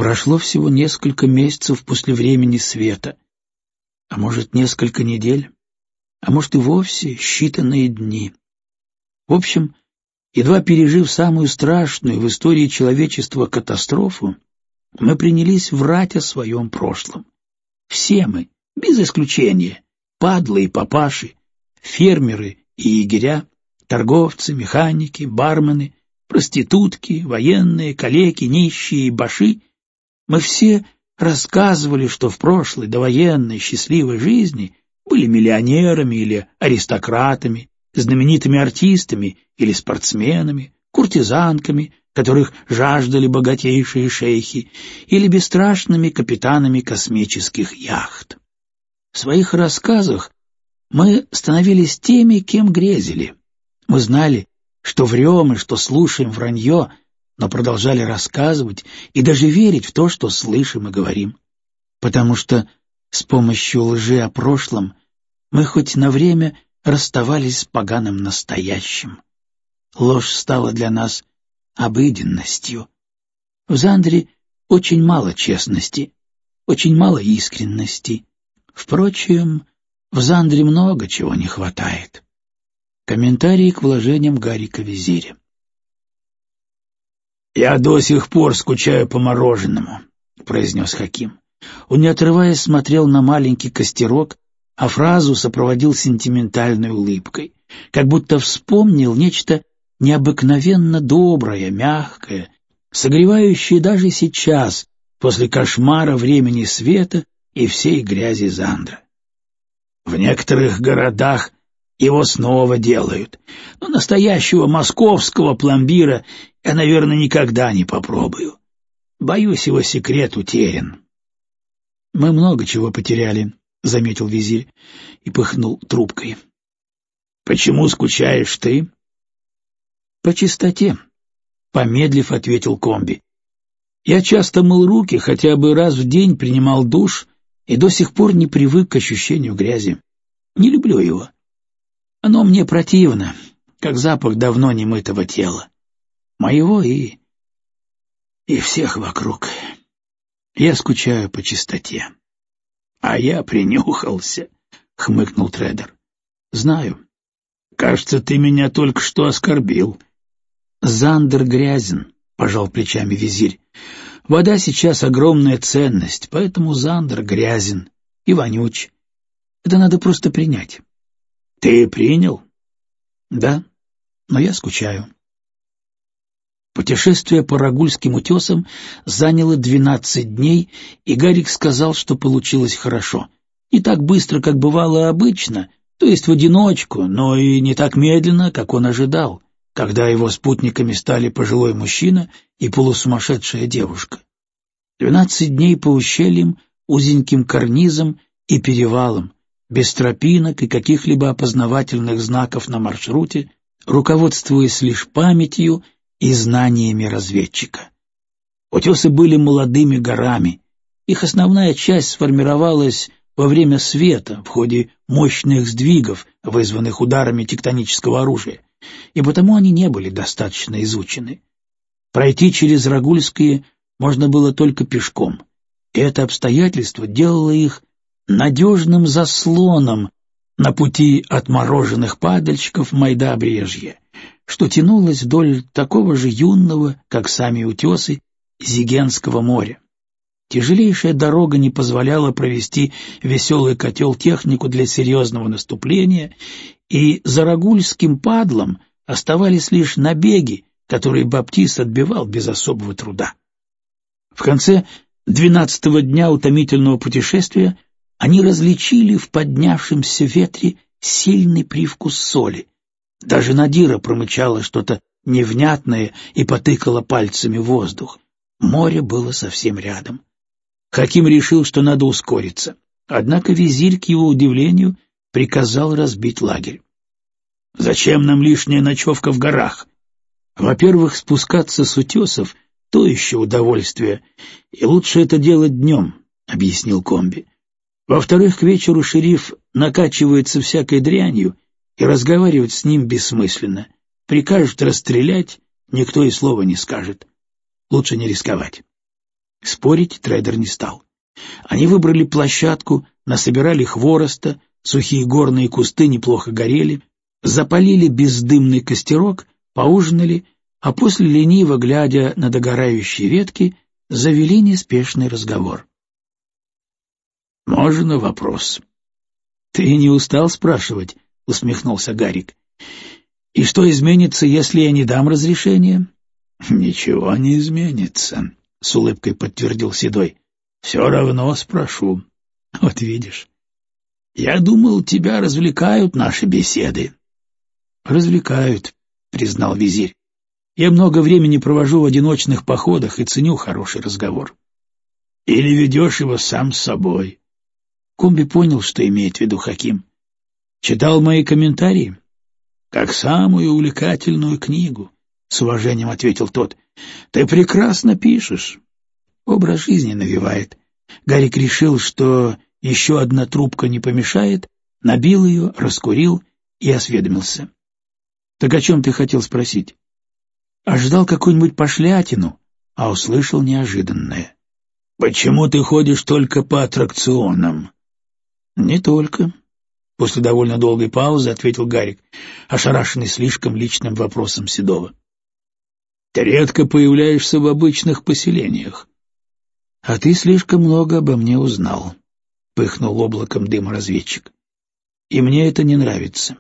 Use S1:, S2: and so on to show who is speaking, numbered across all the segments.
S1: прошло всего несколько месяцев после времени света, а может, несколько недель, а может и вовсе считанные дни. В общем, едва пережив самую страшную в истории человечества катастрофу, мы принялись врать о своем прошлом. Все мы, без исключения, падлы и папаши, фермеры и егеря, торговцы, механики, бармены, проститутки, военные, калеки, нищие и баши, мы все рассказывали, что в прошлой довоенной счастливой жизни были миллионерами или аристократами, знаменитыми артистами или спортсменами, куртизанками, которых жаждали богатейшие шейхи, или бесстрашными капитанами космических яхт. В своих рассказах мы становились теми, кем грезили. Мы знали, что врем и что слушаем вранье, но продолжали рассказывать и даже верить в то, что слышим и говорим. Потому что с помощью лжи о прошлом мы хоть на время расставались с поганым настоящим. Ложь стала для нас обыденностью. В Зандре очень мало честности, очень мало искренности. Впрочем, в Зандре много чего не хватает. Комментарий к вложениям Гарика Визиря. «Я до сих пор скучаю по мороженому», — произнес Хаким. Он, не отрываясь, смотрел на маленький костерок, а фразу сопроводил сентиментальной улыбкой, как будто вспомнил нечто необыкновенно доброе, мягкое, согревающее даже сейчас, после кошмара времени света и всей грязи Зандра. В некоторых городах его снова делают, но настоящего московского пломбира я, наверное, никогда не попробую. Боюсь, его секрет утерян. — Мы много чего потеряли, — заметил визирь и пыхнул трубкой. — Почему скучаешь ты? — По чистоте, — помедлив ответил комби. Я часто мыл руки, хотя бы раз в день принимал душ и до сих пор не привык к ощущению грязи. Не люблю его. Оно мне противно, как запах давно немытого тела. Моего и всех вокруг. Я скучаю по чистоте. — А я принюхался, — хмыкнул Тредер. — Знаю. — Кажется, ты меня только что оскорбил. — Зандер грязен, — пожал плечами визирь. — Вода сейчас огромная ценность, поэтому Зандер грязен и вонюч. Это надо просто принять. — Ты принял? — Да, но я скучаю. Путешествие по Рагульским утесам заняло 12 дней, и Гарик сказал, что получилось хорошо. Не так быстро, как бывало обычно, то есть в одиночку, но и не так медленно, как он ожидал, когда его спутниками стали пожилой мужчина и полусумасшедшая девушка. 12 дней по ущельям, узеньким карнизам и перевалам, без тропинок и каких-либо опознавательных знаков на маршруте, руководствуясь лишь памятью и знаниями разведчика. Утесы были молодыми горами, их основная часть сформировалась во время света в ходе мощных сдвигов, вызванных ударами тектонического оружия, и потому они не были достаточно изучены. Пройти через Рагульские можно было только пешком, и это обстоятельство делало их надежным заслоном на пути отмороженных падальщиков Майда-Брежья, что тянулось вдоль такого же юного, как сами утесы, Зигенского моря. Тяжелейшая дорога не позволяла провести веселый котел технику для серьезного наступления, и за рагульским падлом оставались лишь набеги, которые Баптист отбивал без особого труда. В конце 12-го дня утомительного путешествия они различили в поднявшемся ветре сильный привкус соли. Даже Надира промычала что-то невнятное и потыкала пальцами в воздух. Море было совсем рядом. Хаким решил, что надо ускориться. Однако визирь, к его удивлению, приказал разбить лагерь. — Зачем нам лишняя ночевка в горах? Во-первых, спускаться с утесов — то еще удовольствие, и лучше это делать днем, — объяснил комби. Во-вторых, к вечеру шериф накачивается всякой дрянью, и разговаривать с ним бессмысленно. Прикажут расстрелять, никто и слова не скажет. Лучше не рисковать. Спорить Трейдер не стал. Они выбрали площадку, насобирали хвороста, сухие горные кусты неплохо горели, запалили бездымный костерок, поужинали, а после, лениво глядя на догорающие ветки, завели неспешный разговор. «Можно вопрос?» «Ты не устал спрашивать?» — усмехнулся Гарик. «И что изменится, если я не дам разрешения?» «Ничего не изменится», — с улыбкой подтвердил Седой. «Все равно спрошу. Вот видишь. Я думал, тебя развлекают наши беседы». «Развлекают», — признал визирь. «Я много времени провожу в одиночных походах и ценю хороший разговор». «Или ведешь его сам с собой?» Комби понял, что имеет в виду Хаким. «Читал мои комментарии?» «Как самую увлекательную книгу», — с уважением ответил тот. «Ты прекрасно пишешь». Образ жизни навевает. Гарик решил, что еще одна трубка не помешает, набил ее, раскурил и осведомился. «Так о чем ты хотел спросить?» Ожидал какую-нибудь пошлятину, а услышал неожиданное. «Почему ты ходишь только по аттракционам?» «Не только», — после довольно долгой паузы ответил Гарик, ошарашенный слишком личным вопросом Седова. «Ты редко появляешься в обычных поселениях». «А ты слишком много обо мне узнал», — пыхнул облаком дыма разведчик. «И мне это не нравится.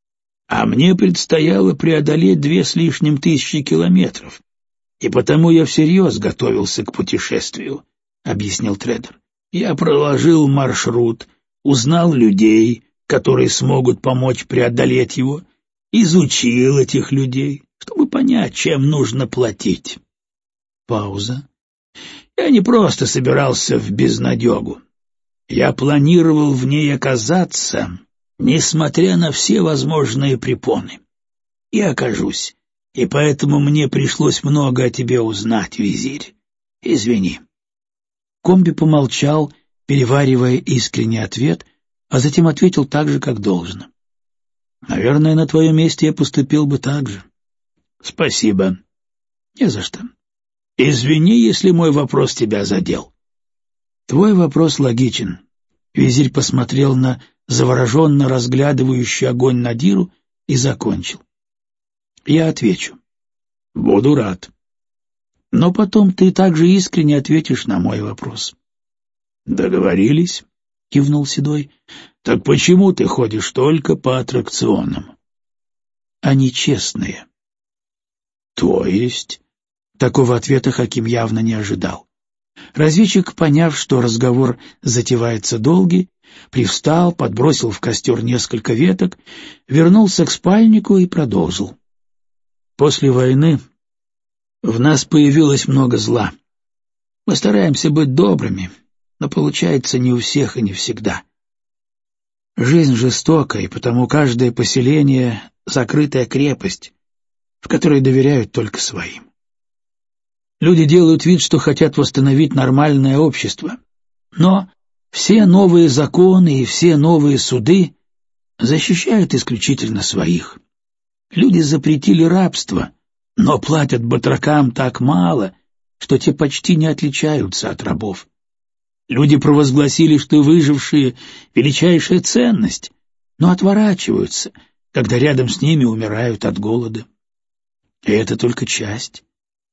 S1: А мне предстояло преодолеть 2 с лишним тысячи километров, и потому я всерьез готовился к путешествию», — объяснил Трейдер. «Я проложил маршрут, узнал людей, которые смогут помочь преодолеть его, изучил этих людей, чтобы понять, чем нужно платить». Пауза. «Я не просто собирался в безнадегу. Я планировал в ней оказаться, несмотря на все возможные препоны. И окажусь, и поэтому мне пришлось много о тебе узнать, визирь. Извини». Комби помолчал, переваривая искренний ответ, а затем ответил так же, как должно. «Наверное, на твоем месте я поступил бы так же». «Спасибо». «Не за что». «Извини, если мой вопрос тебя задел». «Твой вопрос логичен». Визирь посмотрел на завороженно разглядывающий огонь Надиру и закончил. «Я отвечу». «Буду рад». «Но потом ты также искренне ответишь на мой вопрос». «Договорились», — кивнул Седой. «Так почему ты ходишь только по аттракционам?» «Они честные». «То есть?» Такого ответа Хаким явно не ожидал. Разведчик, поняв, что разговор затевается долгий, привстал, подбросил в костер несколько веток, вернулся к спальнику и продолжил. «После войны в нас появилось много зла. Мы стараемся быть добрыми, но получается не у всех и не всегда. Жизнь жестока, и потому каждое поселение — закрытая крепость, в которой доверяют только своим. Люди делают вид, что хотят восстановить нормальное общество, но все новые законы и все новые суды защищают исключительно своих. Люди запретили рабство, но платят батракам так мало, что те почти не отличаются от рабов. Люди провозгласили, что выжившие — величайшая ценность, но отворачиваются, когда рядом с ними умирают от голода. И это только часть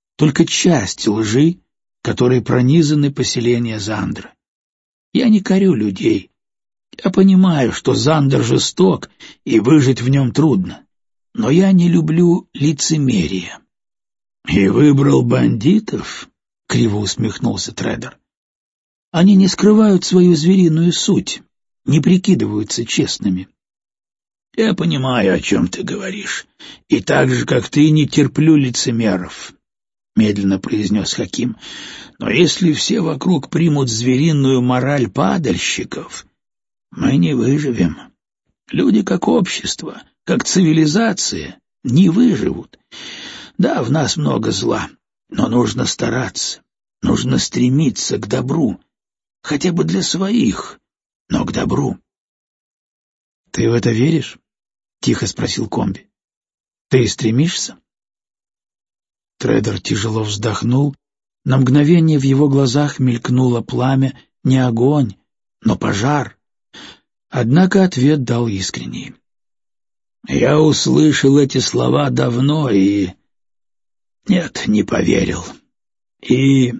S1: лжи, которой пронизаны поселения Зандра. Я не корю людей. Я понимаю, что Зандр жесток, и выжить в нем трудно. Но я не люблю лицемерие». «И выбрал бандитов?» — криво усмехнулся Трейдер. «Они не скрывают свою звериную суть, не прикидываются честными». «Я понимаю, о чем ты говоришь, и так же, как ты, не терплю лицемеров», — медленно произнес Хаким. «Но если все вокруг примут звериную мораль падальщиков, мы не выживем. Люди как общество, как цивилизация не выживут. Да, в нас много зла, но нужно стараться, нужно стремиться к добру, хотя бы для своих, но к добру». «Ты в это веришь?» — тихо спросил Комби. «Ты стремишься?» Трейдер тяжело вздохнул На мгновение в его глазах мелькнуло пламя, не огонь, но пожар. Однако ответ дал искренний. «Я услышал эти слова давно и... Нет, не поверил. И...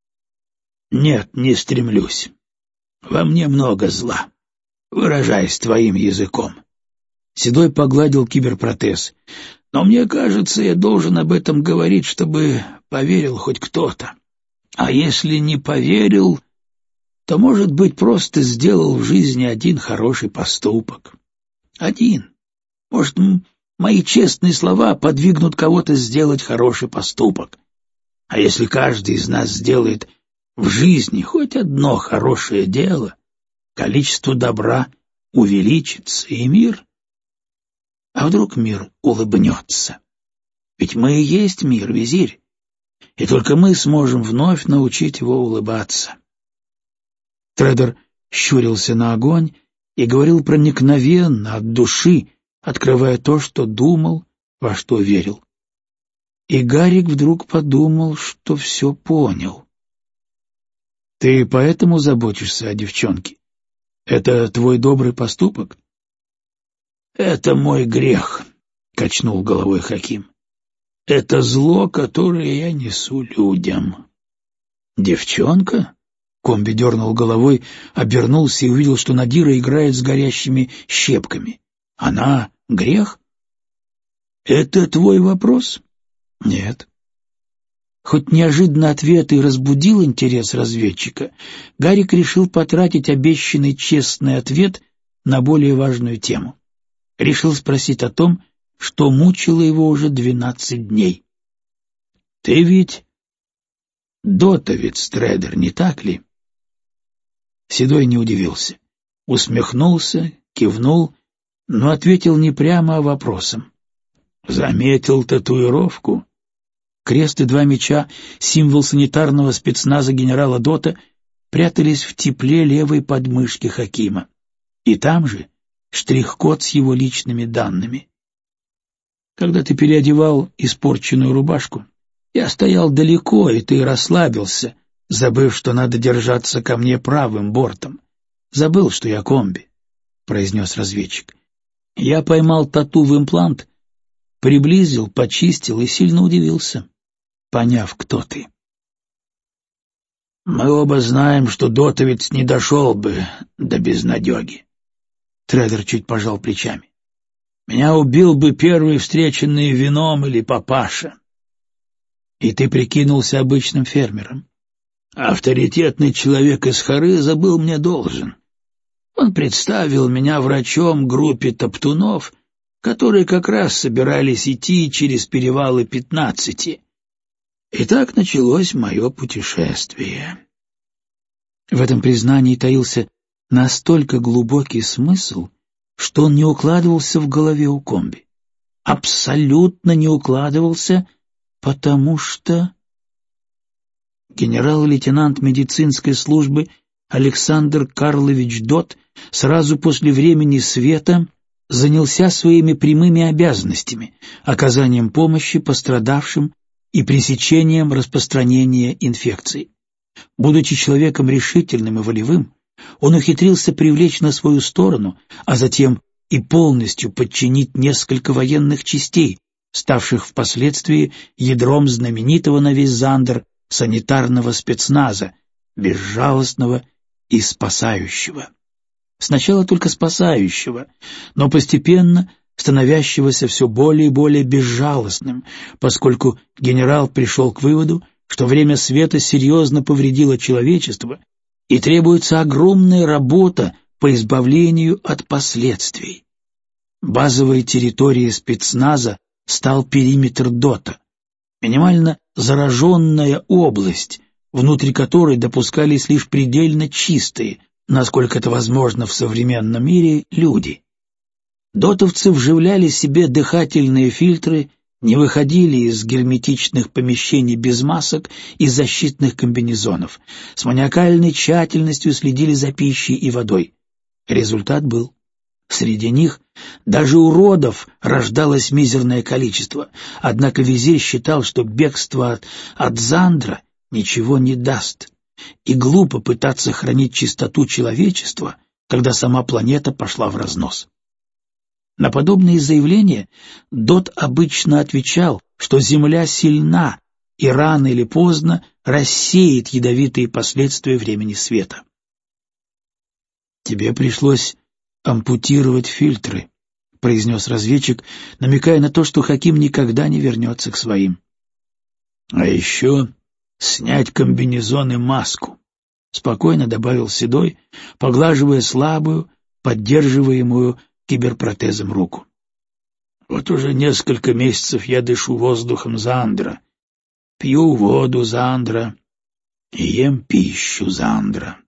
S1: Нет, не стремлюсь. Во мне много зла, выражаясь твоим языком». Седой погладил киберпротез. «Но мне кажется, я должен об этом говорить, чтобы поверил хоть кто-то. А если не поверил, то, может быть, просто сделал в жизни один хороший поступок. Один. Может, мои честные слова подвигнут кого-то сделать хороший поступок. А если каждый из нас сделает в жизни хоть одно хорошее дело, количество добра увеличится, и мир... А вдруг мир улыбнется? Ведь мы и есть мир, визирь, и только мы сможем вновь научить его улыбаться». Тредер щурился на огонь и говорил проникновенно, от души, открывая то, что думал, во что верил. И Гарик вдруг подумал, что все понял. «Ты поэтому заботишься о девчонке? Это твой добрый поступок?» «Это мой грех», — качнул головой Хаким. «Это зло, которое я несу людям». «Девчонка?» — Комби дернул головой, обернулся и увидел, что Надира играет с горящими щепками. «Она грех?» «Это твой вопрос?» «Нет». Хоть неожиданно ответ и разбудил интерес разведчика, Гарик решил потратить обещанный честный ответ на более важную тему. Решил спросить о том, что мучило его уже 12 дней. «Ты ведь дотовец, Тредер, не так ли?» Седой не удивился. Усмехнулся, кивнул, но ответил не прямо, а вопросом. «Заметил татуировку?» Крест и 2 меча, символ санитарного спецназа генерала Дота, прятались в тепле левой подмышки Хакима. И там же штрих-код с его личными данными. «Когда ты переодевал испорченную рубашку, я стоял далеко, и ты расслабился, забыв, что надо держаться ко мне правым бортом. Забыл, что я комби», — произнес разведчик. «Я поймал тату в имплант, приблизил, почистил и сильно удивился, поняв, кто ты». «Мы оба знаем, что дотовец не дошел бы до безнадеги». Тредер чуть пожал плечами. «Меня убил бы первый встреченный вином или папаша. И ты прикинулся обычным фермером. Авторитетный человек из Харыза был мне должен. Он представил меня врачом группе топтунов, которые как раз собирались идти через перевалы 15. И так началось мое путешествие». В этом признании таился настолько глубокий смысл, что он не укладывался в голове у комби. Абсолютно не укладывался, потому что... Генерал-лейтенант медицинской службы Александр Карлович Дот сразу после времени света занялся своими прямыми обязанностями, оказанием помощи пострадавшим и пресечением распространения инфекций. Будучи человеком решительным и волевым, он ухитрился привлечь на свою сторону, а затем и полностью подчинить несколько военных частей, ставших впоследствии ядром знаменитого на весь Зандер санитарного спецназа, безжалостного и спасающего. Сначала только спасающего, но постепенно становящегося все более и более безжалостным, поскольку генерал пришел к выводу, что время света серьезно повредило человечество и требуется огромная работа по избавлению от последствий. Базовой территорией спецназа стал периметр Дота, минимально зараженная область, внутри которой допускались лишь предельно чистые, насколько это возможно в современном мире, люди. Дотовцы вживляли себе дыхательные фильтры, не выходили из герметичных помещений без масок и защитных комбинезонов, с маниакальной тщательностью следили за пищей и водой. Результат был. Среди них даже уродов рождалось мизерное количество, однако визирь считал, что бегство от Зандра ничего не даст, и глупо пытаться хранить чистоту человечества, когда сама планета пошла в разнос. На подобные заявления Дот обычно отвечал, что Земля сильна и рано или поздно рассеет ядовитые последствия времени света. «Тебе пришлось ампутировать фильтры», — произнес разведчик, намекая на то, что Хаким никогда не вернется к своим. «А еще снять комбинезон и маску», — спокойно добавил Седой, поглаживая слабую, поддерживаемую киберпротезом руку. «Вот уже несколько месяцев я дышу воздухом Зандра, пью воду Зандра и ем пищу Зандра.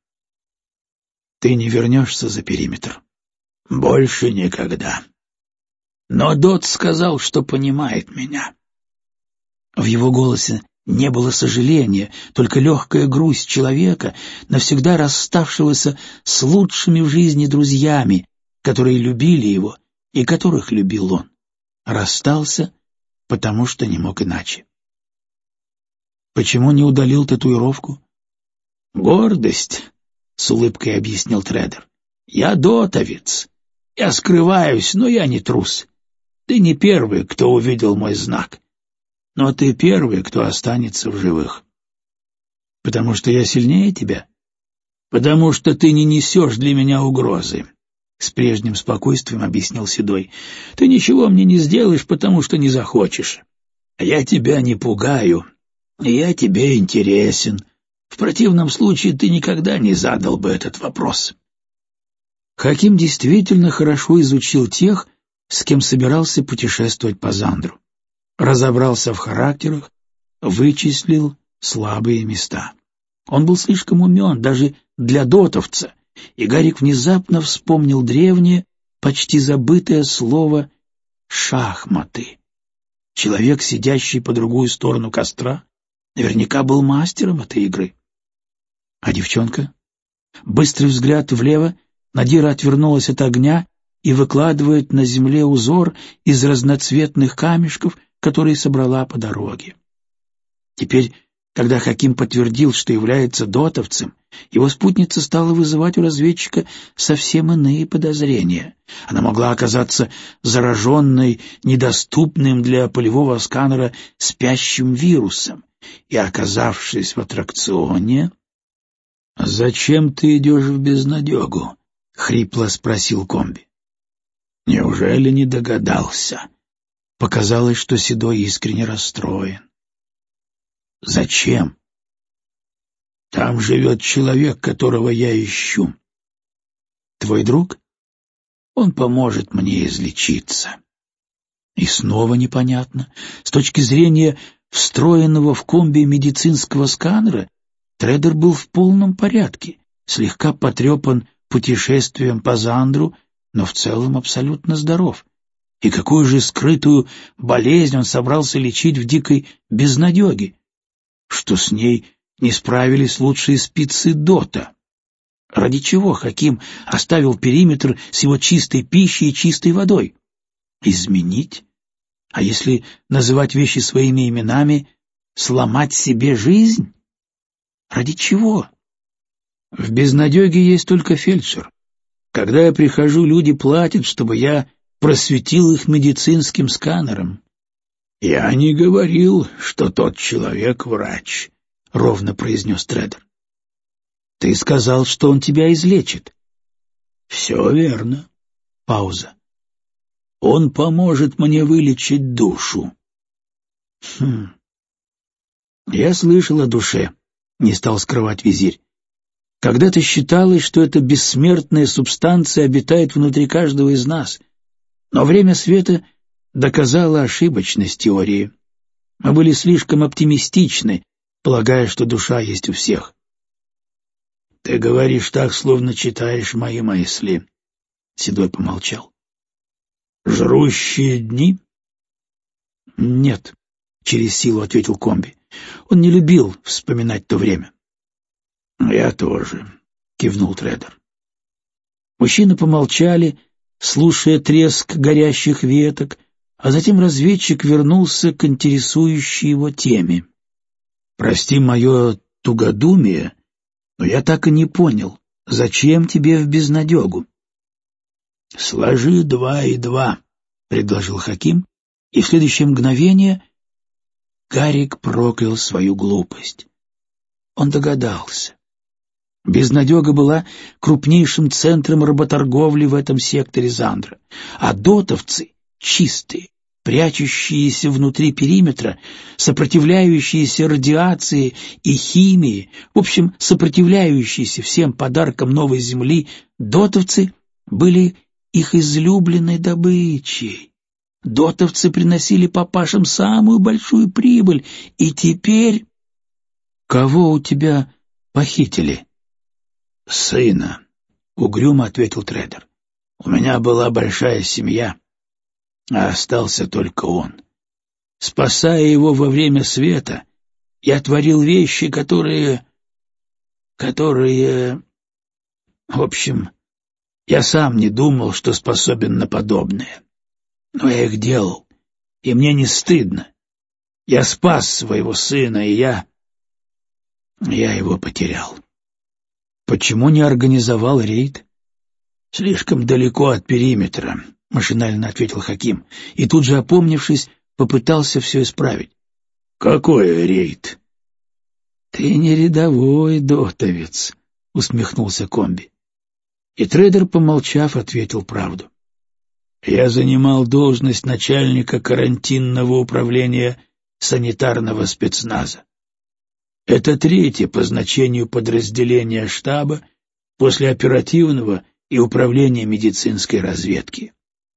S1: Ты не вернешься за периметр? Больше никогда. Но Дот сказал, что понимает меня». В его голосе не было сожаления, только легкая грусть человека, навсегда расставшегося с лучшими в жизни друзьями, которые любили его и которых любил он. Расстался, потому что не мог иначе. «Почему не удалил татуировку?» «Гордость», — с улыбкой объяснил Тредер. «Я дотовец. Я скрываюсь, но я не трус. Ты не первый, кто увидел мой знак. Но ты первый, кто останется в живых». «Потому что я сильнее тебя?» «Потому что ты не несешь для меня угрозы», — с прежним спокойствием объяснил Седой. «Ты ничего мне не сделаешь, потому что не захочешь. А я тебя не пугаю, и я тебе интересен. В противном случае ты никогда не задал бы этот вопрос». Хаким действительно хорошо изучил тех, с кем собирался путешествовать по Зандру. Разобрался в характерах, вычислил слабые места. Он был слишком умен даже для дотовца, и Гарик внезапно вспомнил древнее, почти забытое слово «шахматы». Человек, сидящий по другую сторону костра, наверняка был мастером этой игры. А девчонка? Быстрый взгляд влево, Надира отвернулась от огня и выкладывает на земле узор из разноцветных камешков, которые собрала по дороге. Теперь, когда Хаким подтвердил, что является дотовцем, его спутница стала вызывать у разведчика совсем иные подозрения. Она могла оказаться зараженной, недоступным для полевого сканера спящим вирусом, и, оказавшись в аттракционе... «Зачем ты идешь в безнадегу?» — хрипло спросил комби. «Неужели не догадался?» Показалось, что Седой искренне расстроен. «Зачем?» «Там живет человек, которого я ищу». «Твой друг?» «Он поможет мне излечиться». И снова непонятно. С точки зрения встроенного в комби медицинского сканера, Тредер был в полном порядке, слегка потрепан путешествием по Зандру, но в целом абсолютно здоров. И какую же скрытую болезнь он собрался лечить в дикой безнадеге? Что с ней не справились лучшие спецы Дота? Ради чего Хаким оставил периметр с его чистой пищей и чистой водой? Изменить? А если называть вещи своими именами, сломать себе жизнь? Ради чего? В безнадеге есть только фельдшер. Когда я прихожу, люди платят, чтобы я просветил их медицинским сканером. «Я не говорил, что тот человек врач», — ровно произнес Тредер. «Ты сказал, что он тебя излечит». «Все верно». Пауза. «Он поможет мне вылечить душу». «Я слышал о душе», — не стал скрывать визирь. «Когда-то считалось, что эта бессмертная субстанция обитает внутри каждого из нас, но время света доказало ошибочность теории. Мы были слишком оптимистичны, полагая, что душа есть у всех». «Ты говоришь так, словно читаешь мои мысли», — Седой помолчал. «Жрущие дни?» «Нет», — через силу ответил комби. Он не любил вспоминать то время. «Я тоже», — кивнул Тредер. Мужчины помолчали, слушая треск горящих веток, а затем разведчик вернулся к интересующей его теме. Прости мое тугодумие, но я так и не понял, зачем тебе в безнадегу? — Сложи 2 и 2, — предложил Хаким, и в следующее мгновение Гарик проклял свою глупость. Он догадался. Безнадега была крупнейшим центром работорговли в этом секторе Зандра, а дотовцы, чистые, прячущиеся внутри периметра, сопротивляющиеся радиации и химии, в общем, сопротивляющиеся всем подаркам новой земли, дотовцы были их излюбленной добычей. Дотовцы приносили папашам самую большую прибыль, и теперь... — Кого у тебя похитили? — Сына, — угрюмо ответил трейдер. — У меня была большая семья, а остался только он. Спасая его во время света, я творил вещи, которые... В общем, я сам не думал, что способен на подобное. Но я их делал, и мне не стыдно. Я спас своего сына, и я его потерял. Почему не организовал рейд? Слишком далеко от периметра, — машинально ответил Хаким, и тут же, опомнившись, попытался все исправить. — Какой рейд? — Ты не рядовой дотовец, — усмехнулся комби. И трейдер, помолчав, ответил правду. Я занимал должность начальника карантинного управления санитарного спецназа. Это 3-е по значению подразделение штаба после оперативного и управления медицинской разведки.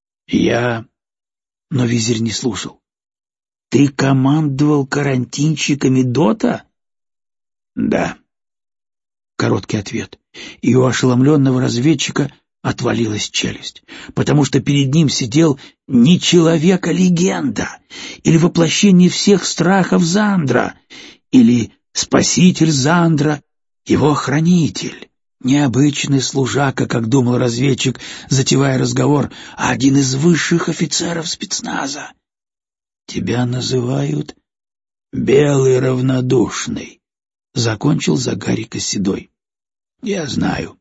S1: Но визирь не слушал. Ты командовал карантинщиками ДОТа? Да. Короткий ответ. И у ошеломленного разведчика отвалилась челюсть, потому что перед ним сидел не человек, а легенда, или воплощение всех страхов Зандра, или спаситель Зандра, его хранитель. Необычный служака, как думал разведчик, затевая разговор, а один из высших офицеров спецназа. Тебя называют Белый Равнодушный, — закончил за Гарика Седой. Я знаю.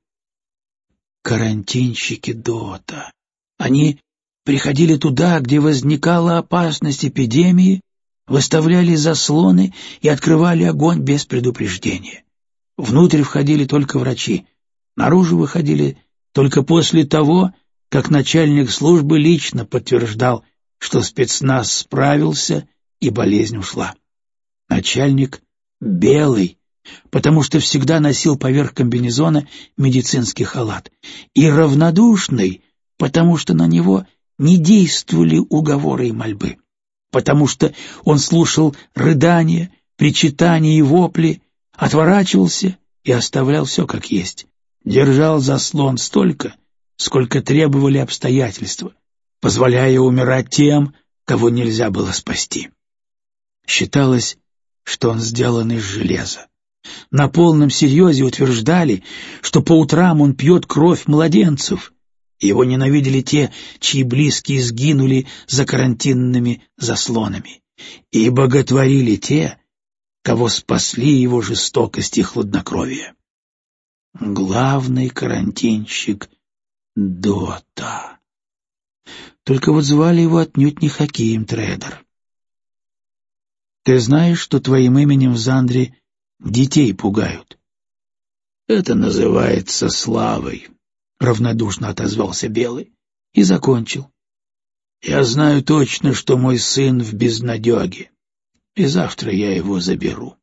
S1: Карантинщики ДОТа. Они приходили туда, где возникала опасность эпидемии, выставляли заслоны и открывали огонь без предупреждения. Внутрь входили только врачи, наружу выходили только после того, как начальник службы лично подтверждал, что спецназ справился и болезнь ушла. Начальник белый, потому что всегда носил поверх комбинезона медицинский халат, и равнодушный, потому что на него не действовали уговоры и мольбы, потому что он слушал рыдания, причитания и вопли, отворачивался и оставлял все как есть, держал заслон столько, сколько требовали обстоятельства, позволяя умирать тем, кого нельзя было спасти. Считалось, что он сделан из железа. На полном серьезе утверждали, что по утрам он пьет кровь младенцев. Его ненавидели те, чьи близкие сгинули за карантинными заслонами, и боготворили те, кого спасли его жестокость и хладнокровие. Главный карантинщик ДОТа. Только вот звали его отнюдь не Хаким, трейдер. Ты знаешь, что твоим именем в Зандре детей пугают? Это называется славой, — равнодушно отозвался Белый и закончил. Я знаю точно, что мой сын в безнадеге, и завтра я его заберу.